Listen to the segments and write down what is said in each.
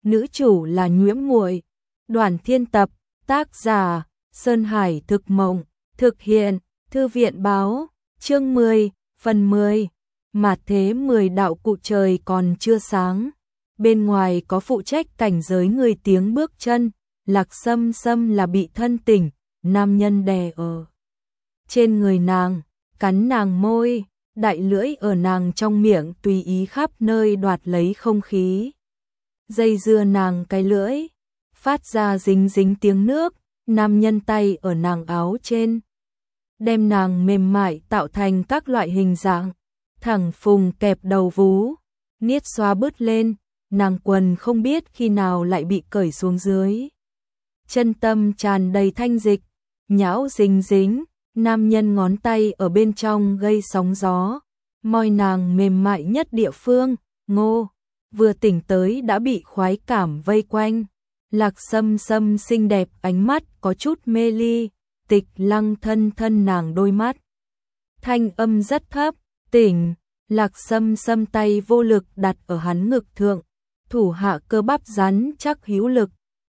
nữ chủ là Nhuễm Muội. Đoàn Thiên tập, tác giả Sơn Hải Thực Mộng, thực hiện Thư viện Báo, chương 10, phần 10. Mà thế 10 đạo cụ trời còn chưa sáng. Bên ngoài có phụ trách cảnh giới người tiếng bước chân, Lạc Sâm Sâm là bị thân tỉnh, nam nhân đè ở trên người nàng, cắn nàng môi, đại lưỡi ở nàng trong miệng tùy ý khắp nơi đoạt lấy không khí. Dây dưa nàng cái lưỡi, phát ra dính dính tiếng nước, nam nhân tay ở nàng áo trên, đem nàng mềm mại tạo thành các loại hình dạng, thẳng phùng kẹp đầu vú, niết xoa bứt lên, nàng quần không biết khi nào lại bị cởi xuống dưới. Chân tâm tràn đầy thanh dịch, nhão dính dính, nam nhân ngón tay ở bên trong gây sóng gió, môi nàng mềm mại nhất địa phương, ngô, vừa tỉnh tới đã bị khoái cảm vây quanh. Lạc Sâm Sâm xinh đẹp, ánh mắt có chút mê ly, Tịch Lăng thân thân nàng đôi mắt. Thanh âm rất thấp, tỉnh, Lạc Sâm Sâm tay vô lực đặt ở hắn ngực thượng, thủ hạ cơ bắp rắn chắc hữu lực.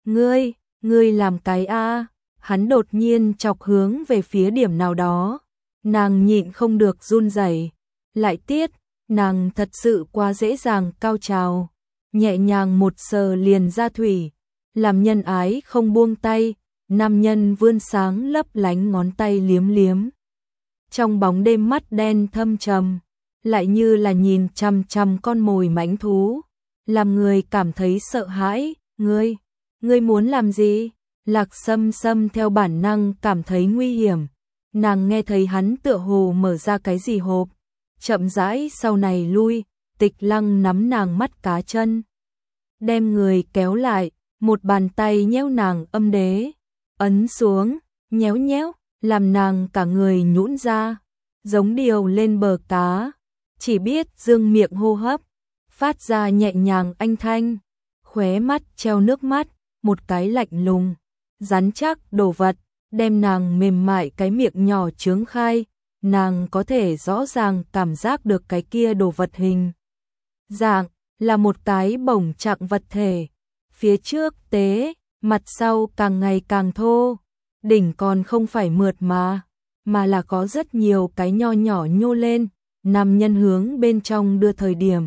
Ngươi làm cái a? Hắn đột nhiên chọc hướng về phía điểm nào đó, nàng nhịn không được run rẩy, lại tiết, nàng thật sự quá dễ dàng cao trào, nhẹ nhàng một sờ liền ra thủy, làm nhân ái không buông tay, nam nhân vươn sáng lấp lánh ngón tay liếm liếm. Trong bóng đêm mắt đen thâm trầm, lại như là nhìn chằm chằm con mồi mãnh thú, làm người cảm thấy sợ hãi. Ngươi muốn làm gì? Lạc Sâm Sâm theo bản năng cảm thấy nguy hiểm, nàng nghe thấy hắn tựa hồ mở ra cái gì hộp, chậm rãi sau này lui, Tịch Lăng nắm nàng mắt cá chân, đem người kéo lại, một bàn tay nhéo nàng âm đế, ấn xuống, nhéo nhéo, làm nàng cả người nhũn ra, giống điều lên bờ cá, chỉ biết dương miệng hô hấp, phát ra nhẹ nhàng anh thanh, khóe mắt treo nước mắt, một cái lạnh lùng, rắn chắc đồ vật, đem nàng mềm mại cái miệng nhỏ trướng khai, nàng có thể rõ ràng cảm giác được cái kia đồ vật hình dạng, là một cái bổng trạng vật thể, phía trước tế, mặt sau càng ngày càng thô, đỉnh còn không phải mượt mà là có rất nhiều cái nho nhỏ nhô lên, nam nhân hướng bên trong đưa thời điểm.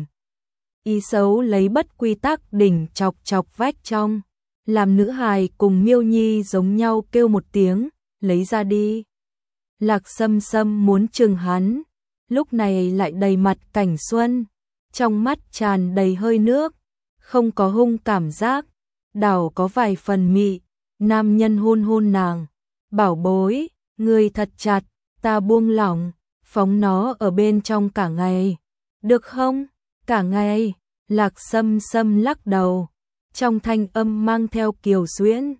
Ý xấu lấy bất quy tắc đỉnh chọc chọc vách trong, làm nữ hài cùng Miêu Nhi giống nhau kêu một tiếng, lấy ra đi. Lạc Sâm Sâm muốn chừng hắn, lúc này lại đầy mặt cảnh xuân, trong mắt tràn đầy hơi nước, không có hung cảm giác, đảo có vài phần mị, nam nhân hôn hôn nàng, bảo bối, ngươi thật chặt, ta buông lỏng, phóng nó ở bên trong cả ngày, được không? Cả ngày, Lạc Sâm Sâm lắc đầu, trong thanh âm mang theo kiều xuyễn,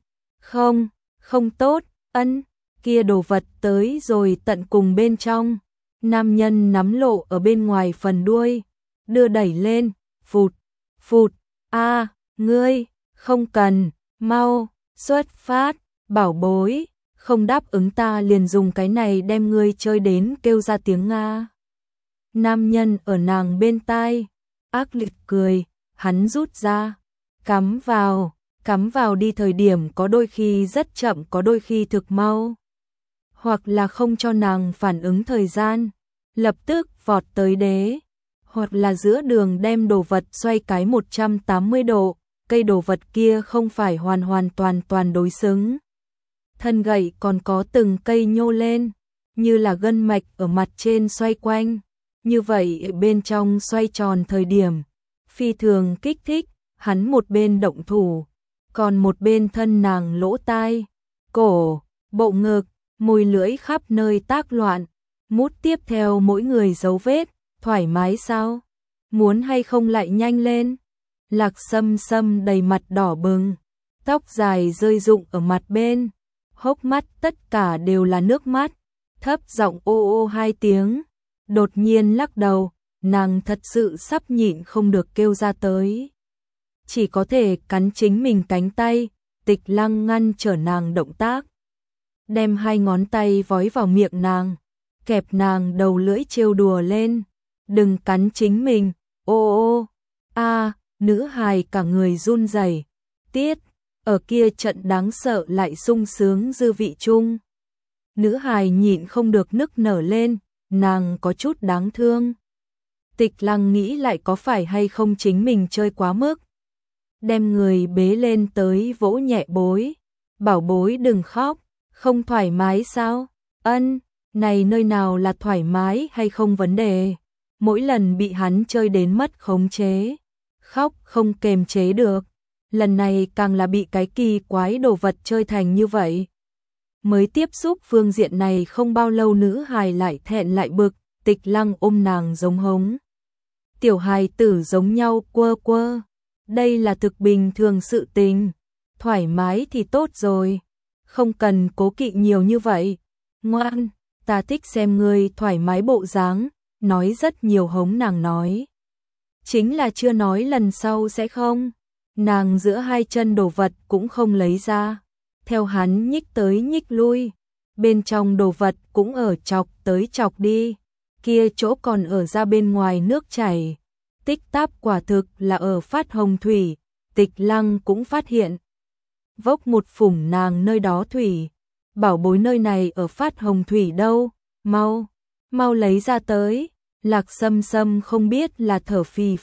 không tốt, kia đồ vật tới rồi tận cùng bên trong, nam nhân nắm lộ ở bên ngoài phần đuôi, đưa đẩy lên, phụt, ngươi, không cần, mau, xuất phát, bảo bối, không đáp ứng ta liền dùng cái này đem ngươi chơi đến kêu ra tiếng Nga. Nam nhân ở nàng bên tai, ác liệt cười, hắn rút ra, cắm vào đi, thời điểm có đôi khi rất chậm, có đôi khi thực mau, hoặc là không cho nàng phản ứng thời gian, lập tức vọt tới đế, hoặc là giữa đường đem đồ vật xoay cái 180 độ, cây đồ vật kia không phải hoàn toàn đối xứng. Thân gậy còn có từng cây nhô lên, như là gân mạch ở mặt trên xoay quanh, như vậy bên trong xoay tròn thời điểm, phi thường kích thích, hắn một bên động thủ, còn một bên thân nàng lỗ tai, cổ, bộ ngực, môi lưỡi khắp nơi tác loạn, mút tiếp theo mỗi người dấu vết, thoải mái sao? Muốn hay không lại nhanh lên? Lạc Sâm Sâm đầy mặt đỏ bừng, tóc dài rơi rụng ở mặt bên, hốc mắt tất cả đều là nước mắt, thấp giọng ô ô hai tiếng, đột nhiên lắc đầu, nàng thật sự sắp nhịn không được kêu ra tới. Chỉ có thể cắn chính mình cánh tay, Tịch Lăng ngăn trở nàng động tác, đem hai ngón tay vói vào miệng nàng, kẹp nàng đầu lưỡi trêu đùa lên, đừng cắn chính mình, ô ô, nữ hài cả người run rẩy. Tiết, ở kia trận đáng sợ lại sung sướng dư vị chung. Nữ hài nhịn không được nức nở lên, nàng có chút đáng thương. Tịch Lăng nghĩ lại có phải hay không chính mình chơi quá mức. Đem người bế lên tới vỗ nhẹ bối. Bảo bối đừng khóc, không thoải mái sao? Ân, này nơi nào là thoải mái hay không vấn đề. Mỗi lần bị hắn chơi đến mất khống chế. Khóc không kềm chế được. Lần này càng là bị cái kỳ quái đồ vật chơi thành như vậy. Mới tiếp xúc phương diện này không bao lâu nữ hài lại thẹn lại bực, Tịch Lăng ôm nàng giống hống. Tiểu hài tử giống nhau quơ quơ. Đây là thực bình thường sự tình. Thoải mái thì tốt rồi. Không cần cố kỵ nhiều như vậy. Ngoan, ta thích xem ngươi thoải mái bộ dáng, nói rất nhiều hống nàng nói. Chính là chưa nói lần sau sẽ không. Nàng giữa hai chân đồ vật cũng không lấy ra. Theo hắn nhích tới nhích lui. Bên trong đồ vật cũng ở chọc tới chọc đi. Kia chỗ còn ở ra bên ngoài nước chảy. Tích táp quả thực là ở phát hồng thủy. Tịch Lăng cũng phát hiện. Vốc một phủng nàng nơi đó thủy. Bảo bối nơi này ở phát hồng thủy đâu. Mau lấy ra tới. Lạc Sâm Sâm không biết là thở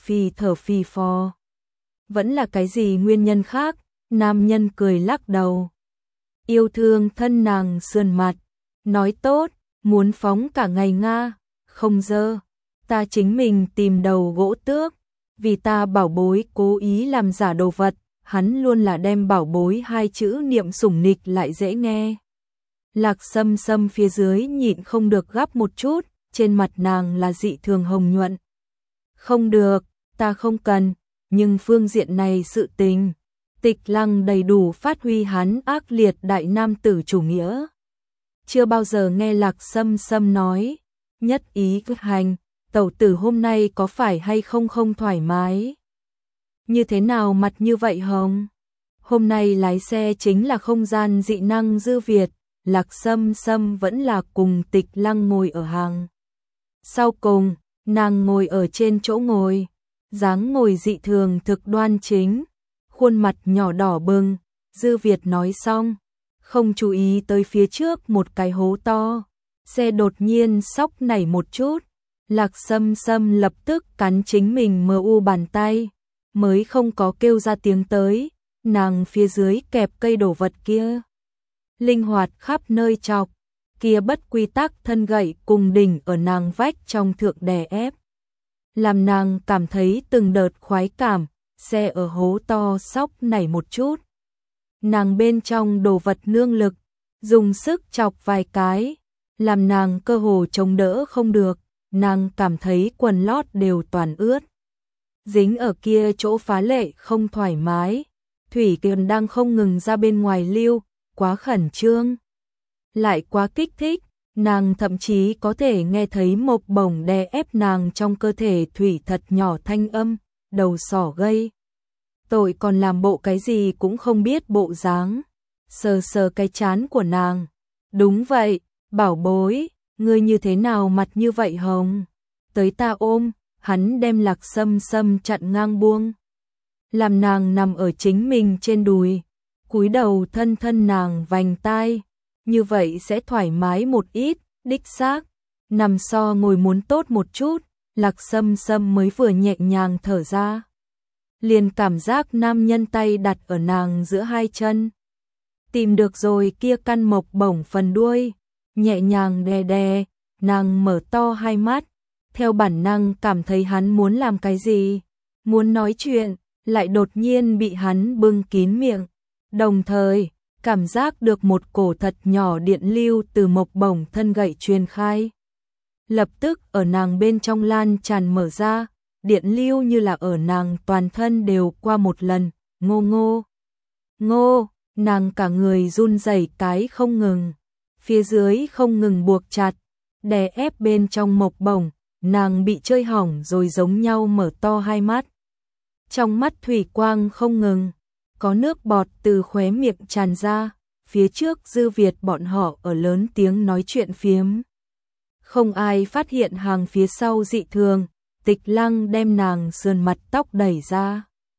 phì phò. Vẫn là cái gì nguyên nhân khác. Nam nhân cười lắc đầu. Yêu thương thân nàng sườn mặt. Nói tốt, muốn phóng cả ngày Nga. Không dơ. Ta chính mình tìm đầu gỗ tước. Vì ta bảo bối cố ý làm giả đồ vật. Hắn luôn là đem bảo bối hai chữ niệm sủng nịch lại dễ nghe. Lạc Sâm Sâm phía dưới nhịn không được gắp một chút. Trên mặt nàng là dị thường hồng nhuận. Không được, ta không cần. Nhưng phương diện này sự tình. Tịch Lăng đầy đủ phát huy hắn ác liệt đại nam tử chủ nghĩa. Chưa bao giờ nghe Lạc Sâm Sâm nói. Nhất ý cực hành. Tẩu tử hôm nay có phải hay không không thoải mái? Như thế nào mặt như vậy hồng? Hôm nay lái xe chính là không gian dị năng Dư Việt. Lạc Sâm Sâm vẫn là cùng Tịch Lăng ngồi ở hàng. Sau cùng, nàng ngồi ở trên chỗ ngồi. Dáng ngồi dị thường thực đoan chính. Khuôn mặt nhỏ đỏ bừng. Dư Việt nói xong. Không chú ý tới phía trước một cái hố to. Xe đột nhiên sóc nảy một chút. Lạc Sâm Sâm lập tức cắn chính mình mờ u bàn tay. Mới không có kêu ra tiếng tới. Nàng phía dưới kẹp cây đổ vật kia. Linh hoạt khắp nơi chọc. Kia bất quy tắc thân gậy cùng đỉnh ở nàng vách trong thượng đè ép. Làm nàng cảm thấy từng đợt khoái cảm. Xe ở hố to sóc nảy một chút. Nàng bên trong đồ vật nương lực. Dùng sức chọc vài cái. Làm nàng cơ hồ chống đỡ không được. Nàng cảm thấy quần lót đều toàn ướt. Dính ở kia chỗ phá lệ không thoải mái. Thủy kiền đang không ngừng ra bên ngoài lưu. Quá khẩn trương. Lại quá kích thích. Nàng thậm chí có thể nghe thấy mộc bổng đè ép nàng trong cơ thể thủy thật nhỏ thanh âm. Đầu sỏ gây. Tội còn làm bộ cái gì cũng không biết bộ dáng. Sờ sờ cái trán của nàng. Đúng vậy, bảo bối, ngươi như thế nào mặt như vậy hồng? Tới ta ôm, hắn đem Lạc Sâm Sâm chặn ngang buông. Làm nàng nằm ở chính mình trên đùi. Cúi đầu thân thân nàng vành tai. Như vậy sẽ thoải mái một ít, đích xác. Nằm so ngồi muốn tốt một chút. Lạc Sâm Sâm mới vừa nhẹ nhàng thở ra. Liền cảm giác nam nhân tay đặt ở nàng giữa hai chân. Tìm được rồi kia căn mộc bổng phần đuôi. Nhẹ nhàng đè đè. Nàng mở to hai mắt. Theo bản năng cảm thấy hắn muốn làm cái gì. Muốn nói chuyện. Lại đột nhiên bị hắn bưng kín miệng. Đồng thời, cảm giác được một cổ thật nhỏ điện lưu từ mộc bổng thân gậy truyền khai. Lập tức ở nàng bên trong lan tràn mở ra. Điện lưu như là ở nàng toàn thân đều qua một lần. Ngô ngô. Ngô. Nàng cả người run rẩy cái không ngừng. Phía dưới không ngừng buộc chặt. Đè ép bên trong mộc bổng. Nàng bị chơi hỏng rồi giống nhau mở to hai mắt. Trong mắt thủy quang không ngừng. Có nước bọt từ khóe miệng tràn ra. Phía trước Dư Việt bọn họ ở lớn tiếng nói chuyện phiếm. Không ai phát hiện hàng phía sau dị thường. Tịch Lăng đem nàng sườn mặt tóc đẩy ra.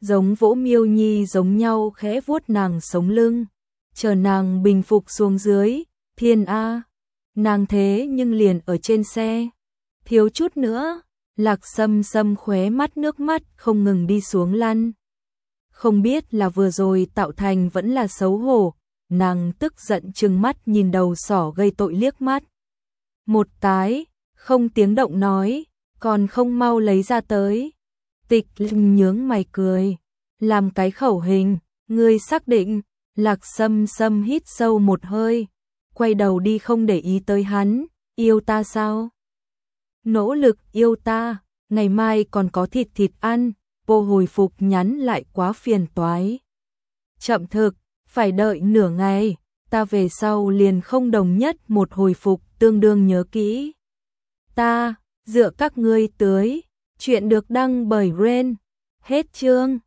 giống vỗ Miêu Nhi giống nhau khẽ vuốt nàng sống lưng, chờ nàng bình phục xuống dưới. Thiên A, nàng thế nhưng liền ở trên xe, thiếu chút nữa. Lạc Sâm Sâm khóe mắt nước mắt không ngừng đi xuống lăn. Không biết là vừa rồi tạo thành vẫn là xấu hổ, nàng tức giận trừng mắt nhìn đầu sỏ gây tội liếc mắt. Một cái, không tiếng động nói, còn không mau lấy ra tới. Tịch Linh nhướng mày cười, làm cái khẩu hình, ngươi xác định. Lạc Sâm Sâm hít sâu một hơi, quay đầu đi không để ý tới hắn. Yêu ta sao? Nỗ lực yêu ta, ngày mai còn có thịt ăn. Cô hồi phục nhắn lại quá phiền toái. Chậm thực, phải đợi nửa ngày, ta về sau liền không đồng nhất một hồi phục tương đương nhớ kỹ. Ta, dựa các ngươi tới. Chuyện được đăng bởi Ren. Hết chương.